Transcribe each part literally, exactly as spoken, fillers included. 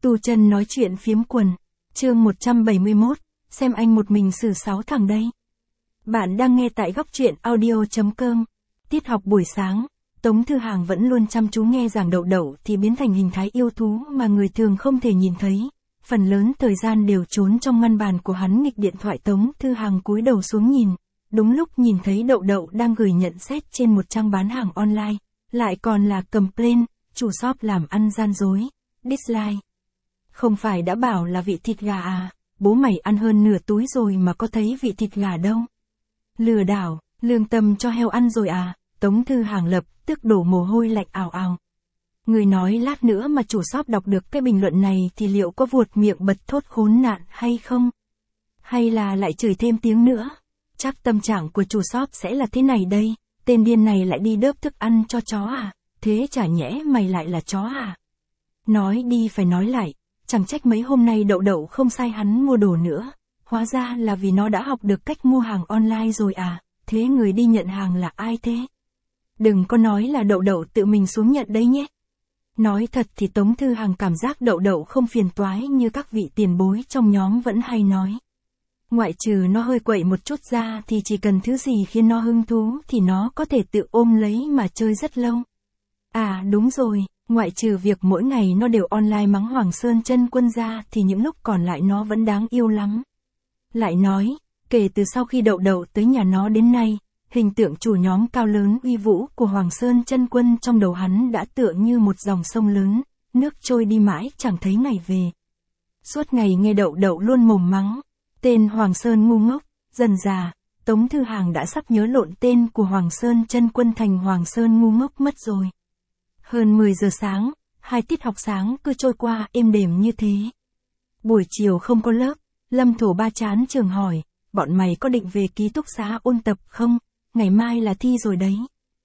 Tu Chân nói chuyện phiếm quần, chương một trăm bảy mươi mốt, xem anh một mình xử sáu thằng đây. Bạn đang nghe tại góc truyện audio chấm com. Tiết học buổi sáng, Tống Thư Hàng vẫn luôn chăm chú nghe giảng đậu đậu thì biến thành hình thái yêu thú mà người thường không thể nhìn thấy. Phần lớn thời gian đều trốn trong ngăn bàn của hắn nghịch điện thoại. Tống Thư Hàng cúi đầu xuống nhìn, đúng lúc nhìn thấy đậu đậu đang gửi nhận xét trên một trang bán hàng online, lại còn là complain, chủ shop làm ăn gian dối, dislike. Không phải đã bảo là vị thịt gà à, bố mày ăn hơn nửa túi rồi mà có thấy vị thịt gà đâu. Lừa đảo, lương tâm cho heo ăn rồi à, Tống Thư Hàng lập tức đổ mồ hôi lạnh ào ào. Người nói lát nữa mà chủ shop đọc được cái bình luận này thì liệu có vuột miệng bật thốt khốn nạn hay không? Hay là lại chửi thêm tiếng nữa? Chắc tâm trạng của chủ shop sẽ là thế này đây, tên điên này lại đi đớp thức ăn cho chó à, thế chả nhẽ mày lại là chó à? Nói đi phải nói lại, chẳng trách mấy hôm nay đậu đậu không sai hắn mua đồ nữa, hóa ra là vì nó đã học được cách mua hàng online rồi à, thế người đi nhận hàng là ai thế? Đừng có nói là đậu đậu tự mình xuống nhận đấy nhé. Nói thật thì Tống Thư Hàng cảm giác đậu đậu không phiền toái như các vị tiền bối trong nhóm vẫn hay nói. Ngoại trừ nó hơi quậy một chút ra thì chỉ cần thứ gì khiến nó hứng thú thì nó có thể tự ôm lấy mà chơi rất lâu. À đúng rồi, ngoại trừ việc mỗi ngày nó đều online mắng Hoàng Sơn Chân Quân ra thì những lúc còn lại nó vẫn đáng yêu lắm. Lại nói, kể từ sau khi đậu đậu tới nhà nó đến nay, hình tượng chủ nhóm cao lớn uy vũ của Hoàng Sơn Chân Quân trong đầu hắn đã tựa như một dòng sông lớn, nước trôi đi mãi chẳng thấy ngày về. Suốt ngày nghe đậu đậu luôn mồm mắng, tên Hoàng Sơn ngu ngốc, dần dà, Tống Thư Hàng đã sắp nhớ lộn tên của Hoàng Sơn Chân Quân thành Hoàng Sơn ngu ngốc mất rồi. Hơn mười giờ sáng, hai tiết học sáng cứ trôi qua êm đềm như thế. Buổi chiều không có lớp, Lâm Thổ Ba chán trường hỏi, bọn mày có định về ký túc xá ôn tập không? Ngày mai là thi rồi đấy.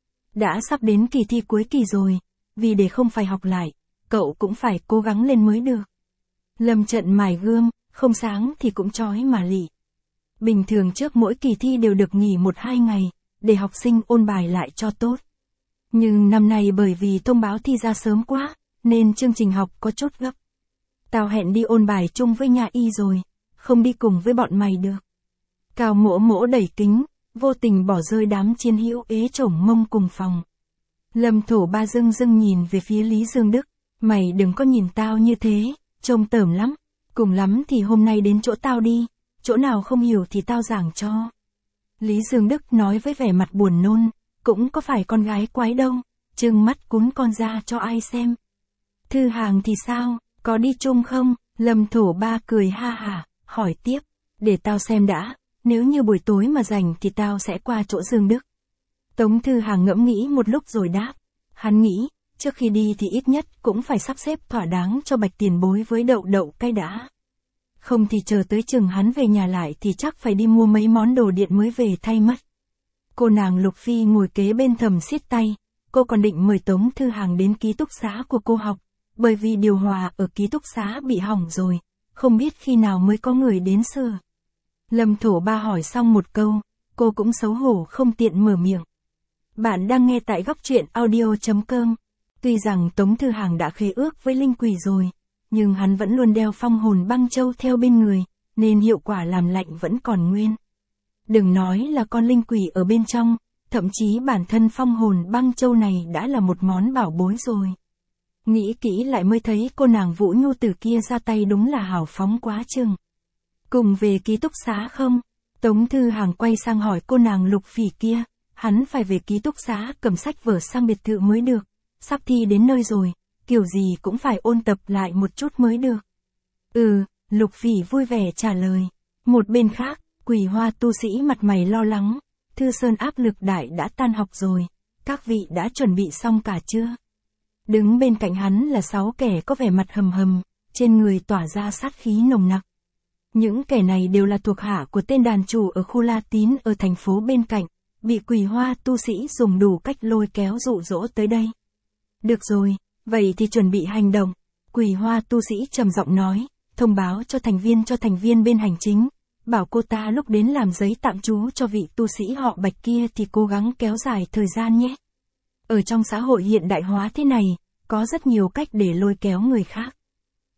Đã sắp đến kỳ thi cuối kỳ rồi, vì để không phải học lại, cậu cũng phải cố gắng lên mới được. Lâm Trận mài gươm, không sáng thì cũng chói mà lị. Bình thường trước mỗi kỳ thi đều được nghỉ một hai ngày, để học sinh ôn bài lại cho tốt. Nhưng năm nay bởi vì thông báo thi ra sớm quá, nên chương trình học có chút gấp. Tao hẹn đi ôn bài chung với nhà y rồi, không đi cùng với bọn mày được. Cao Mỗ Mỗ đẩy kính, vô tình bỏ rơi đám chiến hữu ế chổng mông cùng phòng. Lâm Thổ Ba dưng dưng nhìn về phía Lý Dương Đức, mày đừng có nhìn tao như thế, trông tởm lắm, cùng lắm thì hôm nay đến chỗ tao đi, chỗ nào không hiểu thì tao giảng cho. Lý Dương Đức nói với vẻ mặt buồn nôn, cũng có phải con gái quái đâu, trừng mắt cún con ra cho ai xem. Thư Hàng thì sao, có đi chung không? Lâm Thổ Ba cười ha hả, hỏi tiếp, để tao xem đã, nếu như buổi tối mà rảnh thì tao sẽ qua chỗ Dương Đức. Tống Thư Hàng ngẫm nghĩ một lúc rồi đáp, hắn nghĩ, trước khi đi thì ít nhất cũng phải sắp xếp thỏa đáng cho Bạch tiền bối với đậu đậu cái đã. Không thì chờ tới chừng hắn về nhà lại thì chắc phải đi mua mấy món đồ điện mới về thay mất. Cô nàng Lục Phi ngồi kế bên thầm siết tay, cô còn định mời Tống Thư Hàng đến ký túc xá của cô học, bởi vì điều hòa ở ký túc xá bị hỏng rồi, không biết khi nào mới có người đến sửa. Lâm Thổ Ba hỏi xong một câu, cô cũng xấu hổ không tiện mở miệng. Bạn đang nghe tại góc truyện audio chấm com. Tuy rằng Tống Thư Hàng đã khế ước với linh quỷ rồi, nhưng hắn vẫn luôn đeo phong hồn băng châu theo bên người, nên hiệu quả làm lạnh vẫn còn nguyên. Đừng nói là con linh quỷ ở bên trong, thậm chí bản thân phong hồn băng châu này đã là một món bảo bối rồi. Nghĩ kỹ lại mới thấy cô nàng Vũ Nhu Tử kia ra tay đúng là hào phóng quá chừng. Cùng về ký túc xá không? Tống Thư Hàng quay sang hỏi cô nàng Lục Phỉ kia, hắn phải về ký túc xá cầm sách vở sang biệt thự mới được, sắp thi đến nơi rồi, kiểu gì cũng phải ôn tập lại một chút mới được. Ừ, Lục Phỉ vui vẻ trả lời. Một bên khác, Quỳ Hoa tu sĩ mặt mày lo lắng, Thư Sơn áp lực đại đã tan học rồi, các vị đã chuẩn bị xong cả chưa? Đứng bên cạnh hắn là sáu kẻ có vẻ mặt hầm hầm, trên người tỏa ra sát khí nồng nặc. Những kẻ này đều là thuộc hạ của tên đàn chủ ở khu La Tín ở thành phố bên cạnh, bị Quỳ Hoa tu sĩ dùng đủ cách lôi kéo dụ dỗ tới đây. Được rồi, vậy thì chuẩn bị hành động. Quỳ Hoa tu sĩ trầm giọng nói, thông báo cho thành viên cho thành viên bên hành chính, bảo cô ta lúc đến làm giấy tạm trú cho vị tu sĩ họ Bạch kia thì cố gắng kéo dài thời gian nhé. Ở trong xã hội hiện đại hóa thế này, có rất nhiều cách để lôi kéo người khác.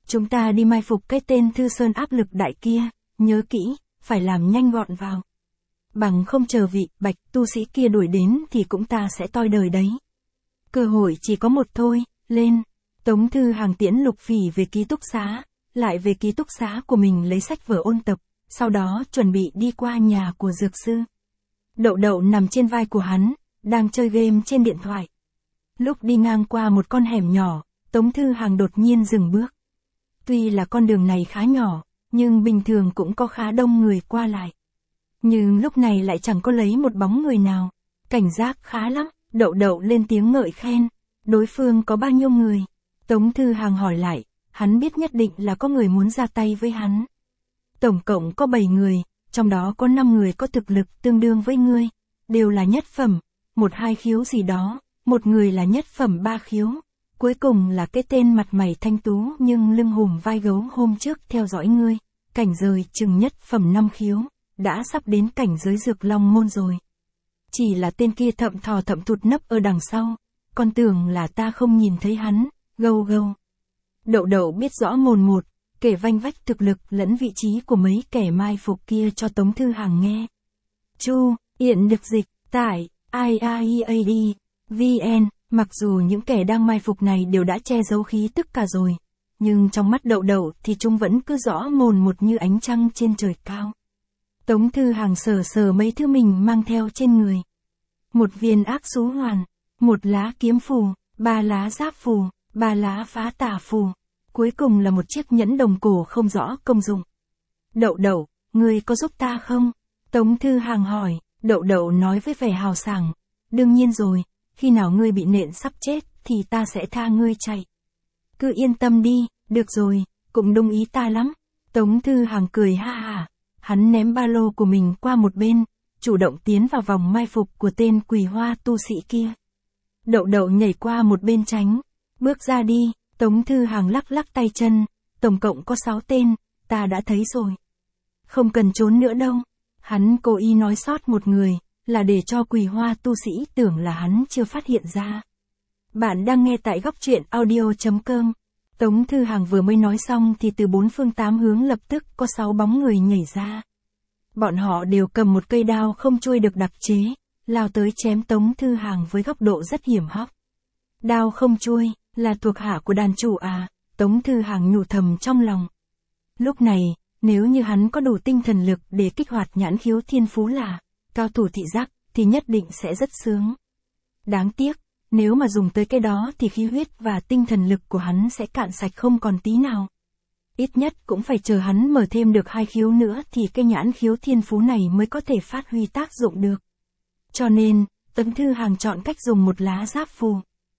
Chúng ta đi mai phục cái tên Thư Sơn áp lực đại kia, nhớ kỹ, phải làm nhanh gọn vào. Bằng không chờ vị Bạch tu sĩ kia đuổi đến thì cũng ta sẽ toi đời đấy. Cơ hội chỉ có một thôi, lên. Tống Thư Hàng tiễn Lục Phỉ về ký túc xá, lại về ký túc xá của mình lấy sách vở ôn tập, sau đó chuẩn bị đi qua nhà của dược sư. Đậu Đậu nằm trên vai của hắn, đang chơi game trên điện thoại. Lúc đi ngang qua một con hẻm nhỏ, Tống Thư Hàng đột nhiên dừng bước. Tuy là con đường này khá nhỏ, nhưng bình thường cũng có khá đông người qua lại. Nhưng lúc này lại chẳng có lấy một bóng người nào. Cảnh giác khá lắm, Đậu Đậu lên tiếng ngợi khen. Đối phương có bao nhiêu người? Tống Thư Hàng hỏi lại, hắn biết nhất định là có người muốn ra tay với hắn. Tổng cộng có bảy người, trong đó có năm người có thực lực tương đương với ngươi, đều là nhất phẩm, một hai khiếu gì đó, một người là nhất phẩm ba khiếu, cuối cùng là cái tên mặt mày thanh tú nhưng lưng hùm vai gấu hôm trước theo dõi ngươi, cảnh giới chừng nhất phẩm năm khiếu, đã sắp đến cảnh giới Dược Long môn rồi. Chỉ là tên kia thậm thò thậm thụt nấp ở đằng sau, con tưởng là ta không nhìn thấy hắn, gâu gâu. Đậu Đậu biết rõ mồn một, kể vanh vách thực lực lẫn vị trí của mấy kẻ mai phục kia cho Tống Thư Hàng nghe. Chu, hiện được dịch, tải, i a e a d, vn, mặc dù những kẻ đang mai phục này đều đã che giấu khí tức cả rồi, nhưng trong mắt Đậu Đậu thì chúng vẫn cứ rõ mồn một như ánh trăng trên trời cao. Tống Thư Hàng sờ sờ mấy thứ mình mang theo trên người. Một viên ác xú hoàn, một lá kiếm phù, ba lá giáp phù, ba lá phá tà phù, cuối cùng là một chiếc nhẫn đồng cổ không rõ công dụng. Đậu Đậu, ngươi có giúp ta không? Tống Thư Hàng hỏi. Đậu Đậu nói với vẻ hào sảng, đương nhiên rồi, khi nào ngươi bị nện sắp chết thì ta sẽ tha ngươi chạy. Cứ yên tâm đi, được rồi, cũng đồng ý ta lắm. Tống Thư Hàng cười ha ha, hắn ném ba lô của mình qua một bên, chủ động tiến vào vòng mai phục của tên Quỳ Hoa tu sĩ kia. Đậu Đậu nhảy qua một bên tránh, bước ra đi. Tống Thư Hàng lắc lắc tay chân, tổng cộng có sáu tên, ta đã thấy rồi. Không cần trốn nữa đâu. Hắn cố ý nói sót một người, là để cho Quỳ Hoa tu sĩ tưởng là hắn chưa phát hiện ra. Bạn đang nghe tại góc truyện audio chấm com. Tống Thư Hàng vừa mới nói xong thì từ bốn phương tám hướng lập tức có sáu bóng người nhảy ra. Bọn họ đều cầm một cây đao không chuôi được đặc chế, lao tới chém Tống Thư Hàng với góc độ rất hiểm hóc. Đao không chuôi, là thuộc hạ của đàn chủ à, Tống Thư Hàng nhủ thầm trong lòng. Lúc này, nếu như hắn có đủ tinh thần lực để kích hoạt nhãn khiếu thiên phú là cao thủ thị giác, thì nhất định sẽ rất sướng. Đáng tiếc, nếu mà dùng tới cái đó thì khí huyết và tinh thần lực của hắn sẽ cạn sạch không còn tí nào. Ít nhất cũng phải chờ hắn mở thêm được hai khiếu nữa thì cái nhãn khiếu thiên phú này mới có thể phát huy tác dụng được. Cho nên, Tống Thư Hàng chọn cách dùng một lá giáp phù.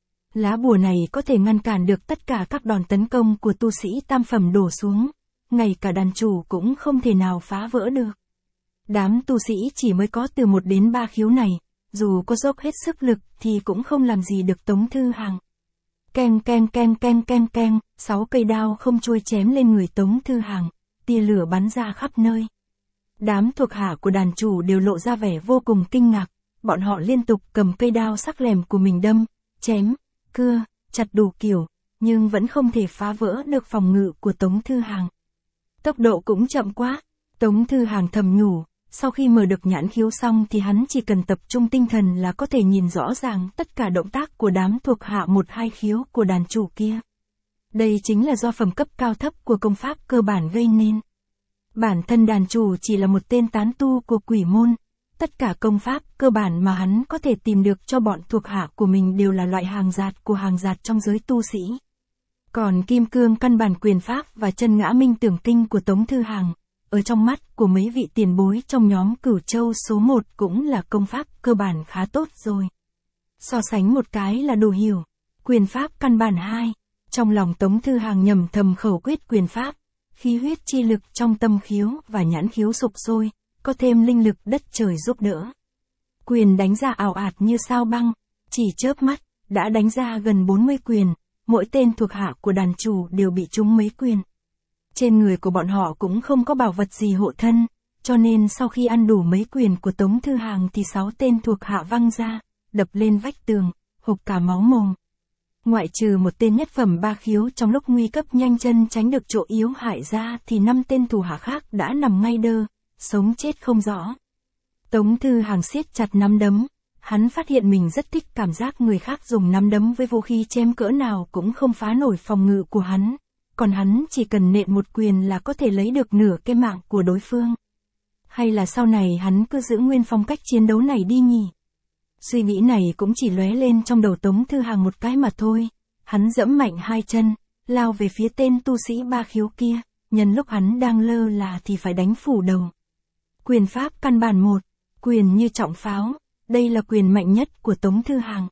Lá bùa này có thể ngăn cản được tất cả các đòn tấn công của tu sĩ tam phẩm đổ xuống, ngay cả đàn chủ cũng không thể nào phá vỡ được. Đám tu sĩ chỉ mới có từ một đến ba khiếu này, dù có dốc hết sức lực thì cũng không làm gì được Tống Thư Hàng. Keng keng keng keng keng keng, sáu cây đao không chuôi chém lên người Tống Thư Hàng, tia lửa bắn ra khắp nơi. Đám thuộc hạ của đàn chủ đều lộ ra vẻ vô cùng kinh ngạc, bọn họ liên tục cầm cây đao sắc lẻm của mình đâm, chém, cưa, chặt đủ kiểu, nhưng vẫn không thể phá vỡ được phòng ngự của Tống Thư Hàng. Tốc độ cũng chậm quá, Tống Thư Hàng thầm nhủ, sau khi mở được nhãn khiếu xong thì hắn chỉ cần tập trung tinh thần là có thể nhìn rõ ràng tất cả động tác của đám thuộc hạ một hai khiếu của đàn chủ kia. Đây chính là do phẩm cấp cao thấp của công pháp cơ bản gây nên. Bản thân đàn chủ chỉ là một tên tán tu của quỷ môn, tất cả công pháp cơ bản mà hắn có thể tìm được cho bọn thuộc hạ của mình đều là loại hàng giạt của hàng giạt trong giới tu sĩ. Còn kim cương căn bản quyền pháp và chân ngã minh tưởng kinh của Tống Thư Hàng, ở trong mắt của mấy vị tiền bối trong nhóm Cửu Châu số một cũng là công pháp cơ bản khá tốt rồi. So sánh một cái là đủ hiểu. Quyền pháp căn bản hai. Trong lòng Tống Thư Hàng nhầm thầm khẩu quyết quyền pháp, khí huyết chi lực trong tâm khiếu và nhãn khiếu sục sôi, có thêm linh lực đất trời giúp đỡ. Quyền đánh ra ảo ạt như sao băng, chỉ chớp mắt, đã đánh ra gần bốn mươi quyền, mỗi tên thuộc hạ của đàn chủ đều bị trúng mấy quyền. Trên người của bọn họ cũng không có bảo vật gì hộ thân, cho nên sau khi ăn đủ mấy quyền của Tống Thư Hàng thì sáu tên thuộc hạ văng ra, đập lên vách tường, hộc cả máu mồm. Ngoại trừ một tên nhất phẩm ba khiếu trong lúc nguy cấp nhanh chân tránh được chỗ yếu hại ra thì năm tên thủ hạ khác đã nằm ngay đơ, sống chết không rõ. Tống Thư Hàng siết chặt nắm đấm, hắn phát hiện mình rất thích cảm giác người khác dùng nắm đấm với vũ khí chém cỡ nào cũng không phá nổi phòng ngự của hắn, còn hắn chỉ cần nện một quyền là có thể lấy được nửa cái mạng của đối phương. Hay là sau này hắn cứ giữ nguyên phong cách chiến đấu này đi nhỉ? Suy nghĩ này cũng chỉ lóe lên trong đầu Tống Thư Hàng một cái mà thôi. Hắn giẫm mạnh hai chân, lao về phía tên tu sĩ ba khiếu kia, nhân lúc hắn đang lơ là thì phải đánh phủ đầu. Quyền pháp căn bản một, quyền như trọng pháo, đây là quyền mạnh nhất của Tống Thư Hàng.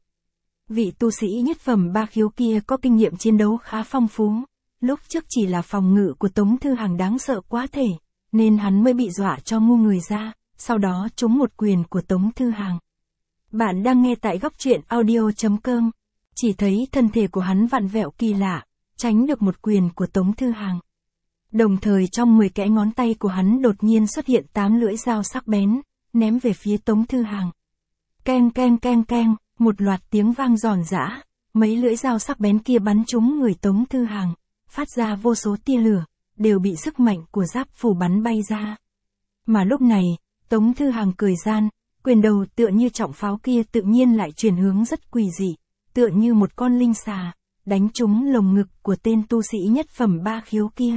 Vị tu sĩ nhất phẩm ba khiếu kia có kinh nghiệm chiến đấu khá phong phú, lúc trước chỉ là phòng ngự của Tống Thư Hàng đáng sợ quá thể, nên hắn mới bị dọa cho ngu người ra, sau đó trúng một quyền của Tống Thư Hàng. Bạn đang nghe tại góc truyện audio chấm com. Chỉ thấy thân thể của hắn vặn vẹo kỳ lạ, tránh được một quyền của Tống Thư Hàng. Đồng thời trong mười kẽ ngón tay của hắn đột nhiên xuất hiện tám lưỡi dao sắc bén, ném về phía Tống Thư Hàng. Keng keng keng keng, một loạt tiếng vang giòn giã, mấy lưỡi dao sắc bén kia bắn trúng người Tống Thư Hàng, phát ra vô số tia lửa, đều bị sức mạnh của giáp phủ bắn bay ra. Mà lúc này, Tống Thư Hàng cười gian, quyền đầu tựa như trọng pháo kia tự nhiên lại chuyển hướng rất quỷ dị, tựa như một con linh xà, đánh trúng lồng ngực của tên tu sĩ nhất phẩm ba khiếu kia.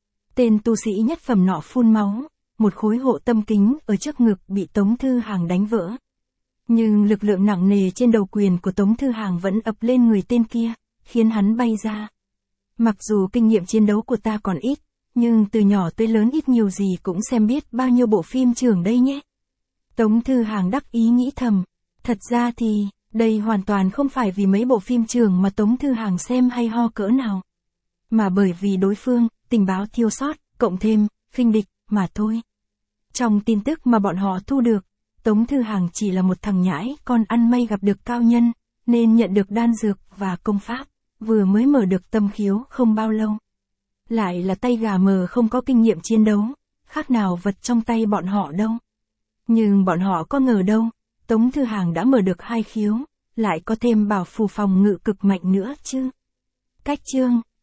Tên tu sĩ nhất phẩm nọ phun máu, một khối hộ tâm kính ở trước ngực bị Tống Thư Hàng đánh vỡ. Nhưng lực lượng nặng nề trên đầu quyền của Tống Thư Hàng vẫn ập lên người tên kia, khiến hắn bay ra. Mặc dù kinh nghiệm chiến đấu của ta còn ít, nhưng từ nhỏ tới lớn ít nhiều gì cũng xem biết bao nhiêu bộ phim trường đây nhé. Tống Thư Hàng đắc ý nghĩ thầm, thật ra thì, đây hoàn toàn không phải vì mấy bộ phim trường mà Tống Thư Hàng xem hay ho cỡ nào, mà bởi vì đối phương, tình báo thiếu sót, cộng thêm, khinh địch, mà thôi. Trong tin tức mà bọn họ thu được, Tống Thư Hàng chỉ là một thằng nhãi con ăn may gặp được cao nhân, nên nhận được đan dược và công pháp, vừa mới mở được tâm khiếu không bao lâu. Lại là tay gà mờ không có kinh nghiệm chiến đấu, khác nào vật trong tay bọn họ đâu. Nhưng bọn họ có ngờ đâu, Tống Thư Hàng đã mở được hai khiếu, lại có thêm bảo phù phòng ngự cực mạnh nữa chứ. Cách chương